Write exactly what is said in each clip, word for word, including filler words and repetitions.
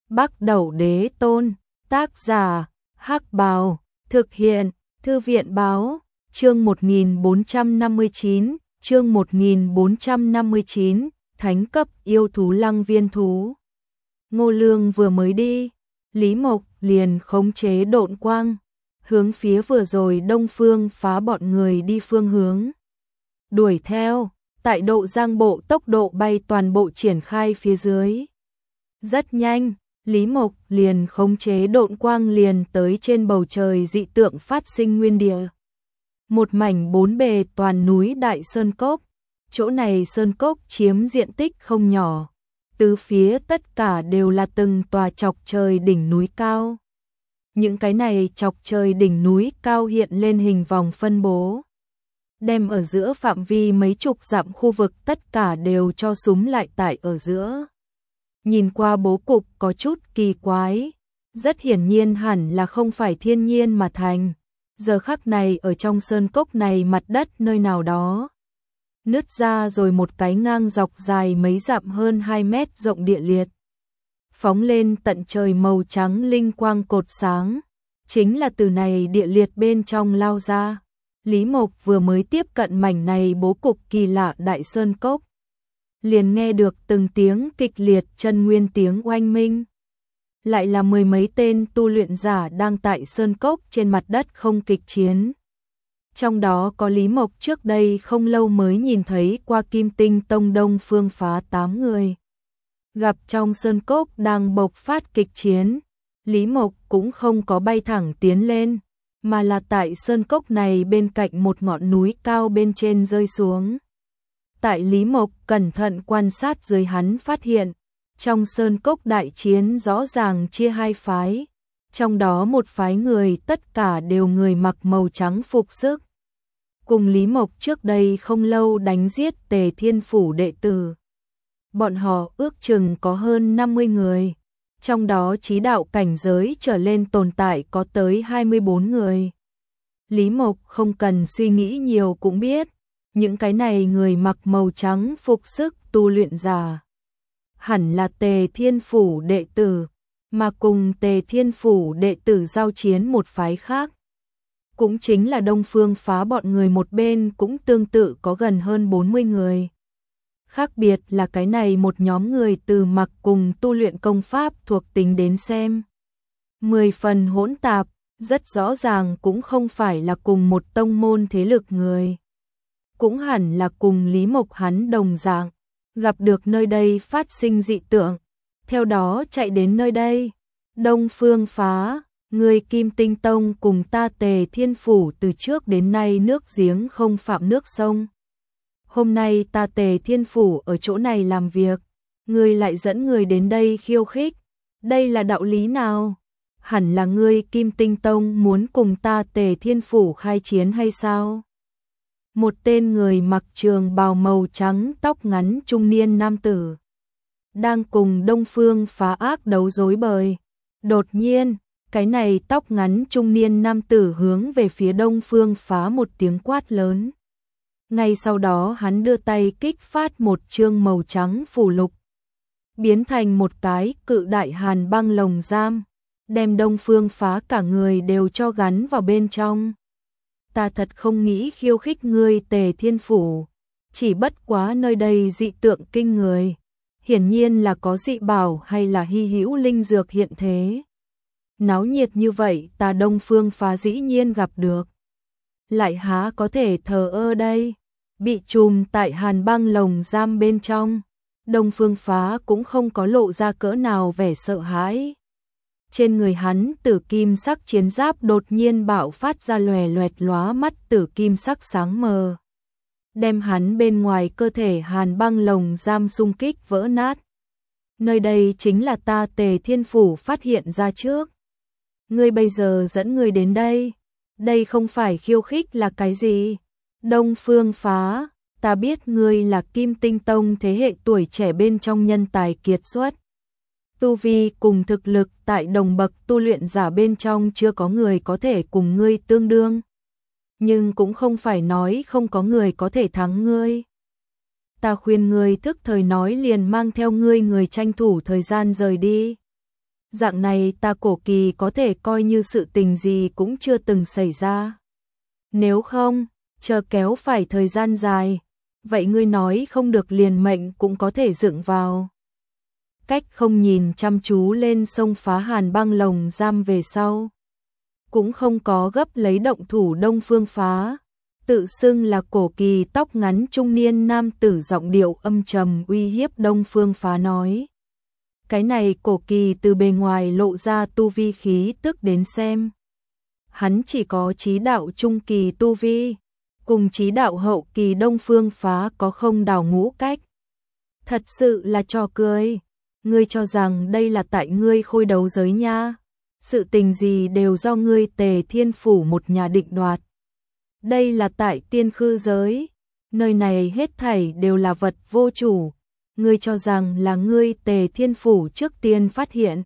Bắc Đẩu Đế Tôn, tác giả, Hắc Bào, thực hiện, Thư viện Báo, chương một nghìn bốn trăm năm mươi chín, chương một nghìn bốn trăm năm mươi chín, thánh cấp yêu thú Lăng Viên thú. Ngô Lương vừa mới đi, Lý Mộc liền khống chế độn quang, hướng phía vừa rồi Đông Phương Phá bọn người đi phương hướng. Đuổi theo, tại độ giang bộ tốc độ bay toàn bộ triển khai phía dưới. Rất nhanh, Lý Mộc liền khống chế độn quang liền tới trên bầu trời dị tượng phát sinh nguyên địa. Một mảnh bốn bề toàn núi đại sơn cốc, chỗ này sơn cốc chiếm diện tích không nhỏ, tứ phía tất cả đều là từng tòa chọc trời đỉnh núi cao. Những cái này chọc trời đỉnh núi cao hiện lên hình vòng phân bố, đem ở giữa phạm vi mấy chục dặm khu vực tất cả đều cho súm lại tại ở giữa. Nhìn qua bố cục có chút kỳ quái, rất hiển nhiên hẳn là không phải thiên nhiên mà thành. Giờ khắc này ở trong sơn cốc này mặt đất nơi nào đó nứt ra rồi một cái ngang dọc dài mấy dặm hơn hai mét rộng địa liệt. Phóng lên tận trời màu trắng linh quang cột sáng, chính là từ này địa liệt bên trong lao ra. Lý Mộc vừa mới tiếp cận mảnh này bố cục kỳ lạ đại sơn cốc, liền nghe được từng tiếng kịch liệt chân nguyên tiếng oanh minh. Lại là mười mấy tên tu luyện giả đang tại sơn cốc trên mặt đất không kịch chiến. Trong đó có Lý Mộc trước đây không lâu mới nhìn thấy qua Kim Tinh Tông Đông Phương Phá tám người. Gặp trong sơn cốc đang bộc phát kịch chiến, Lý Mộc cũng không có bay thẳng tiến lên, mà là tại sơn cốc này bên cạnh một ngọn núi cao bên trên rơi xuống. Tại Lý Mộc cẩn thận quan sát dưới hắn phát hiện, trong sơn cốc đại chiến rõ ràng chia hai phái, trong đó một phái người tất cả đều người mặc màu trắng phục sức. Cùng Lý Mộc trước đây không lâu đánh giết Tề Thiên Phủ đệ tử. Bọn họ ước chừng có hơn năm mươi người, trong đó chí đạo cảnh giới trở lên tồn tại có tới hai mươi bốn người. Lý Mộc không cần suy nghĩ nhiều cũng biết, những cái này người mặc màu trắng phục sức tu luyện giả hẳn là Tề Thiên Phủ đệ tử, mà cùng Tề Thiên Phủ đệ tử giao chiến một phái khác, cũng chính là Đông Phương Phá bọn người một bên cũng tương tự có gần hơn bốn mươi người. Khác biệt là cái này một nhóm người từ mặc cùng tu luyện công pháp thuộc tính đến xem mười phần hỗn tạp, rất rõ ràng cũng không phải là cùng một tông môn thế lực người. Cũng hẳn là cùng Lý Mộc hắn đồng dạng, gặp được nơi đây phát sinh dị tượng, theo đó chạy đến nơi đây. Đông Phương Phá, người Kim Tinh Tông cùng ta Tề Thiên Phủ từ trước đến nay nước giếng không phạm nước sông. Hôm nay ta Tề Thiên Phủ ở chỗ này làm việc, ngươi lại dẫn người đến đây khiêu khích, đây là đạo lý nào? Hẳn là ngươi Kim Tinh Tông muốn cùng ta Tề Thiên Phủ khai chiến hay sao? Một tên người mặc trường bào màu trắng tóc ngắn trung niên nam tử đang cùng Đông Phương Phá ác đấu dối bời. Đột nhiên, cái này tóc ngắn trung niên nam tử hướng về phía Đông Phương Phá một tiếng quát lớn. Ngay sau đó hắn đưa tay kích phát một chương màu trắng phù lục, biến thành một cái cự đại hàn băng lồng giam, đem Đông Phương Phá cả người đều cho gắn vào bên trong. Ta thật không nghĩ khiêu khích ngươi Tề Thiên Phủ, chỉ bất quá nơi đây dị tượng kinh người, hiển nhiên là có dị bảo hay là hy hữu linh dược hiện thế. Náo nhiệt như vậy ta Đông Phương Phá dĩ nhiên gặp được, lại há có thể thờ ơ đây. Bị trùm tại hàn băng lồng giam bên trong, Đông Phương Phá cũng không có lộ ra cỡ nào vẻ sợ hãi. Trên người hắn tử kim sắc chiến giáp đột nhiên bạo phát ra lòe loẹt lóa mắt tử kim sắc sáng mờ, đem hắn bên ngoài cơ thể hàn băng lồng giam xung kích vỡ nát. Nơi đây chính là ta Tề Thiên Phủ phát hiện ra trước. Ngươi bây giờ dẫn người đến đây, đây không phải khiêu khích là cái gì? Đông Phương Phá, ta biết ngươi là Kim Tinh Tông thế hệ tuổi trẻ bên trong nhân tài kiệt xuất. Tu vi cùng thực lực tại đồng bậc tu luyện giả bên trong chưa có người có thể cùng ngươi tương đương. Nhưng cũng không phải nói không có người có thể thắng ngươi. Ta khuyên ngươi thức thời nói liền mang theo ngươi người tranh thủ thời gian rời đi. Dạng này ta Cổ Kỳ có thể coi như sự tình gì cũng chưa từng xảy ra. Nếu không, chờ kéo phải thời gian dài, vậy ngươi nói không được liền mệnh cũng có thể dựng vào. Cách không nhìn chăm chú lên sông phá hàn băng lồng giam về sau. Cũng không có gấp lấy động thủ Đông Phương Phá. Tự xưng là Cổ Kỳ tóc ngắn trung niên nam tử giọng điệu âm trầm uy hiếp Đông Phương Phá nói. Cái này Cổ Kỳ từ bề ngoài lộ ra tu vi khí tức đến xem. Hắn chỉ có chí đạo trung kỳ tu vi, cùng chí đạo hậu kỳ Đông Phương Phá có không đào ngũ cách. Thật sự là trò cười, ngươi cho rằng đây là tại ngươi khôi đấu giới nha, sự tình gì đều do ngươi Tề Thiên Phủ một nhà định đoạt. Đây là tại tiên khư giới, nơi này hết thảy đều là vật vô chủ, ngươi cho rằng là ngươi Tề Thiên Phủ trước tiên phát hiện.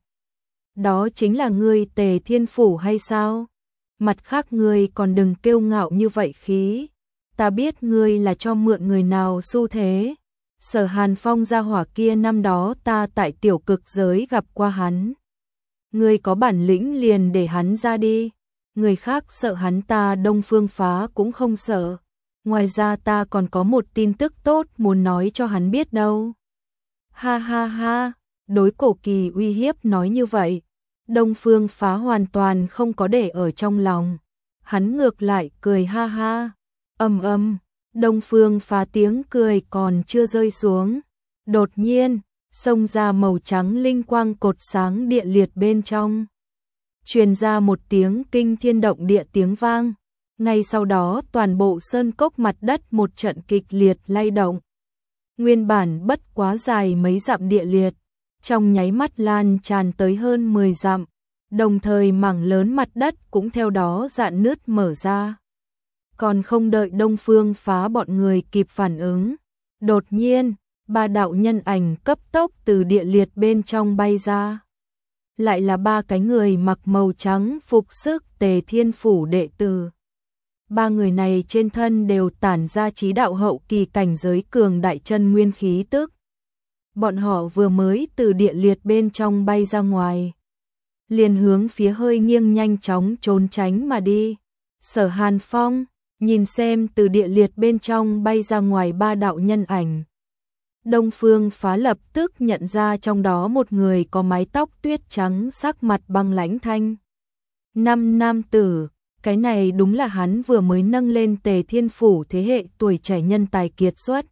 Đó chính là ngươi Tề Thiên Phủ hay sao? Mặt khác ngươi còn đừng kiêu ngạo như vậy khí, ta biết ngươi là cho mượn người nào xu thế. Sở Hàn Phong gia hỏa kia năm đó ta tại tiểu cực giới gặp qua hắn. Ngươi có bản lĩnh liền để hắn ra đi, người khác sợ hắn ta Đông Phương Phá cũng không sợ. Ngoài ra ta còn có một tin tức tốt muốn nói cho hắn biết đâu. Ha ha ha, đối Cổ Kỳ uy hiếp nói như vậy, Đông Phương Phá hoàn toàn không có để ở trong lòng. Hắn ngược lại cười ha ha, ầm ầm, Đông Phương Phá tiếng cười còn chưa rơi xuống. Đột nhiên, xông ra màu trắng linh quang cột sáng địa liệt bên trong. Truyền ra một tiếng kinh thiên động địa tiếng vang. Ngay sau đó toàn bộ sơn cốc mặt đất một trận kịch liệt lay động. Nguyên bản bất quá dài mấy dặm địa liệt, trong nháy mắt lan tràn tới hơn mười dặm, đồng thời mảng lớn mặt đất cũng theo đó rạn nứt mở ra. Còn không đợi Đông Phương Phá bọn người kịp phản ứng, đột nhiên, ba đạo nhân ảnh cấp tốc từ địa liệt bên trong bay ra. Lại là ba cái người mặc màu trắng phục sức Tề Thiên Phủ đệ tử. Ba người này trên thân đều tản ra chí đạo hậu kỳ cảnh giới cường đại chân nguyên khí tức. Bọn họ vừa mới từ địa liệt bên trong bay ra ngoài, liền hướng phía hơi nghiêng nhanh chóng trốn tránh mà đi. Sở Hàn Phong nhìn xem từ địa liệt bên trong bay ra ngoài ba đạo nhân ảnh. Đông Phương Phá lập tức nhận ra trong đó một người có mái tóc tuyết trắng, sắc mặt băng lãnh thanh. Năm nam tử, cái này đúng là hắn vừa mới nâng lên Tề Thiên Phủ thế hệ tuổi trẻ nhân tài kiệt xuất.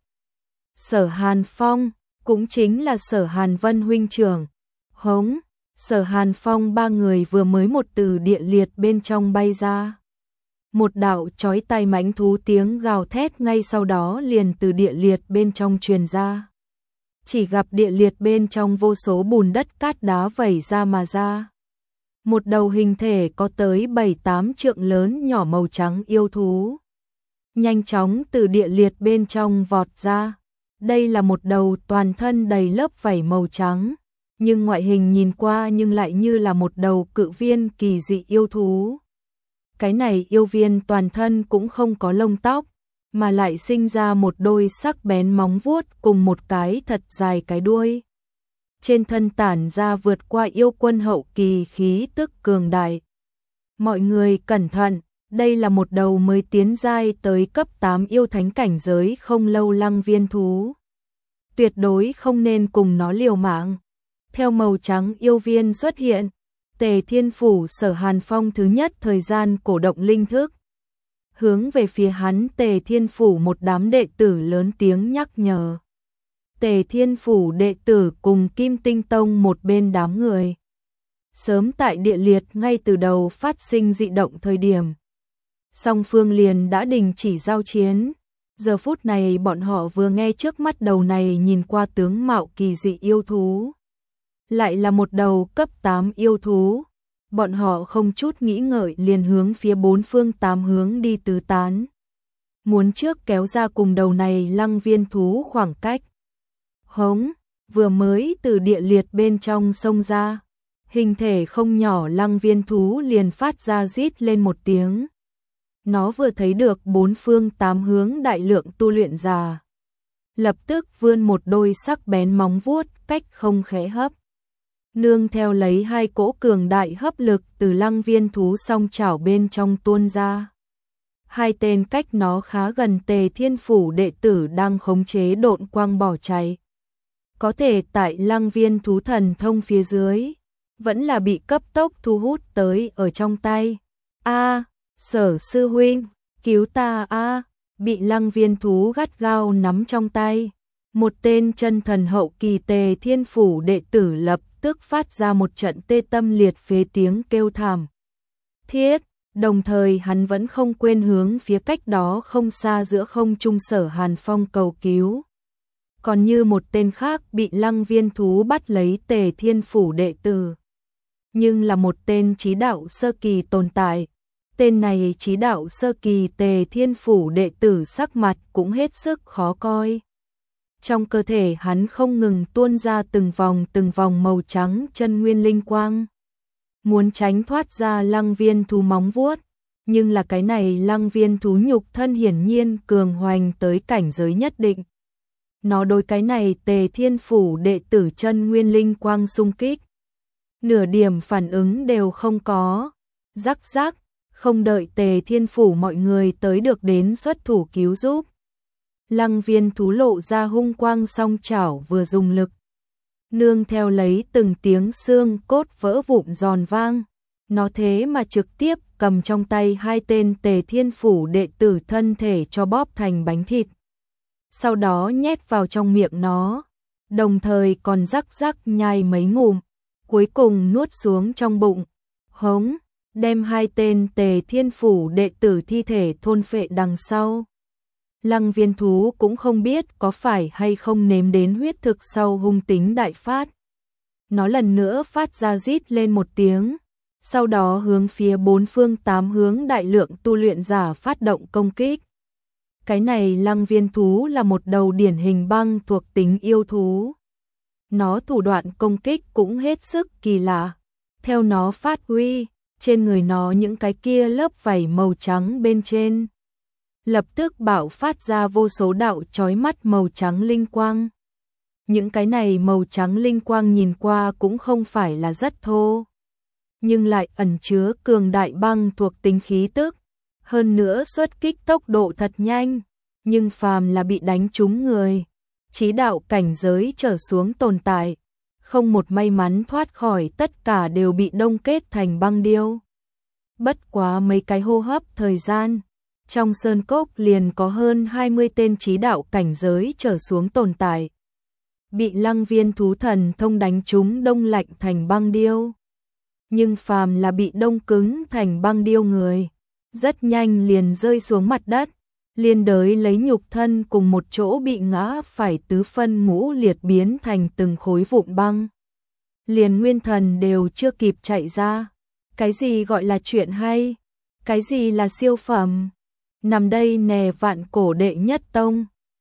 Sở Hàn Phong, cũng chính là Sở Hàn Vân huynh trưởng. Hống, Sở Hàn Phong ba người vừa mới một từ địa liệt bên trong bay ra. Một đạo chói tai mãnh thú tiếng gào thét ngay sau đó liền từ địa liệt bên trong truyền ra. Chỉ gặp địa liệt bên trong vô số bùn đất cát đá vẩy ra mà ra. Một đầu hình thể có tới bảy tám trượng lớn nhỏ màu trắng yêu thú. Nhanh chóng từ địa liệt bên trong vọt ra. Đây là một đầu toàn thân đầy lớp vảy màu trắng, nhưng ngoại hình nhìn qua nhưng lại như là một đầu cự viên kỳ dị yêu thú. Cái này yêu viên toàn thân cũng không có lông tóc, mà lại sinh ra một đôi sắc bén móng vuốt cùng một cái thật dài cái đuôi. Trên thân tản ra vượt qua yêu quân hậu kỳ khí tức cường đại. Mọi người cẩn thận, đây là một đầu mới tiến giai tới cấp tám yêu thánh cảnh giới không lâu lăng viên thú. Tuyệt đối không nên cùng nó liều mạng. Theo màu trắng yêu viên xuất hiện, Tề Thiên Phủ Sở Hàn Phong thứ nhất thời gian cổ động linh thức. Hướng về phía hắn Tề Thiên Phủ một đám đệ tử lớn tiếng nhắc nhở. Tề Thiên Phủ đệ tử cùng Kim Tinh Tông một bên đám người. Sớm tại địa liệt ngay từ đầu phát sinh dị động thời điểm, song phương liền đã đình chỉ giao chiến. Giờ phút này bọn họ vừa nghe trước mắt đầu này nhìn qua tướng mạo kỳ dị yêu thú. Lại là một đầu cấp tám yêu thú. Bọn họ không chút nghĩ ngợi liền hướng phía bốn phương tám hướng đi tứ tán. Muốn trước kéo ra cùng đầu này lăng viên thú khoảng cách. Hống, vừa mới từ địa liệt bên trong sông ra. Hình thể không nhỏ lăng viên thú liền phát ra rít lên một tiếng. Nó vừa thấy được bốn phương tám hướng đại lượng tu luyện giả. Lập tức vươn một đôi sắc bén móng vuốt cách không khẽ hấp. Nương theo lấy hai cỗ cường đại hấp lực từ Lăng Viên thú song chảo bên trong tuôn ra. Hai tên cách nó khá gần Tề Thiên Phủ đệ tử đang khống chế độn quang bỏ chạy. Có thể tại Lăng Viên thú thần thông phía dưới, vẫn là bị cấp tốc thu hút tới ở trong tay. A, Sở sư huynh, cứu ta a, bị Lăng Viên thú gắt gao nắm trong tay. Một tên chân thần hậu kỳ Tề Thiên Phủ đệ tử lập tức phát ra một trận tê tâm liệt phế tiếng kêu thảm thiết, đồng thời hắn vẫn không quên hướng phía cách đó không xa giữa không trung Sở Hàn Phong cầu cứu. Còn như một tên khác bị Lăng Viên thú bắt lấy Tề Thiên Phủ đệ tử, nhưng là một tên chí đạo sơ kỳ tồn tại. Tên này chí đạo sơ kỳ Tề Thiên Phủ đệ tử sắc mặt cũng hết sức khó coi. Trong cơ thể hắn không ngừng tuôn ra từng vòng từng vòng màu trắng chân nguyên linh quang. Muốn tránh thoát ra Lăng Viên thú móng vuốt, nhưng là cái này Lăng Viên thú nhục thân hiển nhiên cường hoành tới cảnh giới nhất định. Nó đối cái này Tề Thiên Phủ đệ tử chân nguyên linh quang xung kích, nửa điểm phản ứng đều không có. Rắc rắc, không đợi Tề Thiên Phủ mọi người tới được đến xuất thủ cứu giúp. Lăng Viên thú lộ ra hung quang song chảo vừa dùng lực. Nương theo lấy từng tiếng xương cốt vỡ vụn giòn vang. Nó thế mà trực tiếp cầm trong tay hai tên Tề Thiên Phủ đệ tử thân thể cho bóp thành bánh thịt. Sau đó nhét vào trong miệng nó, đồng thời còn rắc rắc nhai mấy ngụm, cuối cùng nuốt xuống trong bụng. Hống, đem hai tên Tề Thiên Phủ đệ tử thi thể thôn phệ đằng sau. Lăng Viên thú cũng không biết có phải hay không nếm đến huyết thực sau hung tính đại phát. Nó lần nữa phát ra rít lên một tiếng, sau đó hướng phía bốn phương tám hướng đại lượng tu luyện giả phát động công kích. Cái này Lăng Viên thú là một đầu điển hình băng thuộc tính yêu thú. Nó thủ đoạn công kích cũng hết sức kỳ lạ. Theo nó phát huy, trên người nó những cái kia lớp vảy màu trắng bên trên lập tức bạo phát ra vô số đạo chói mắt màu trắng linh quang. Những cái này màu trắng linh quang nhìn qua cũng không phải là rất thô, nhưng lại ẩn chứa cường đại băng thuộc tính khí tức, hơn nữa xuất kích tốc độ thật nhanh, nhưng phàm là bị đánh trúng người, chí đạo cảnh giới trở xuống tồn tại, không một may mắn thoát khỏi, tất cả đều bị đông kết thành băng điêu. Bất quá mấy cái hô hấp thời gian, trong sơn cốc liền có hơn hai mươi tên chí đạo cảnh giới trở xuống tồn tại. Bị Lăng Viên thú thần thông đánh trúng đông lạnh thành băng điêu. Nhưng phàm là bị đông cứng thành băng điêu người, rất nhanh liền rơi xuống mặt đất, liên đới lấy nhục thân cùng một chỗ bị ngã phải tứ phân ngũ liệt biến thành từng khối vụn băng. Liền nguyên thần đều chưa kịp chạy ra. Cái gì gọi là chuyện hay? Cái gì là siêu phẩm? Nằm đây nè vạn cổ đệ nhất tông,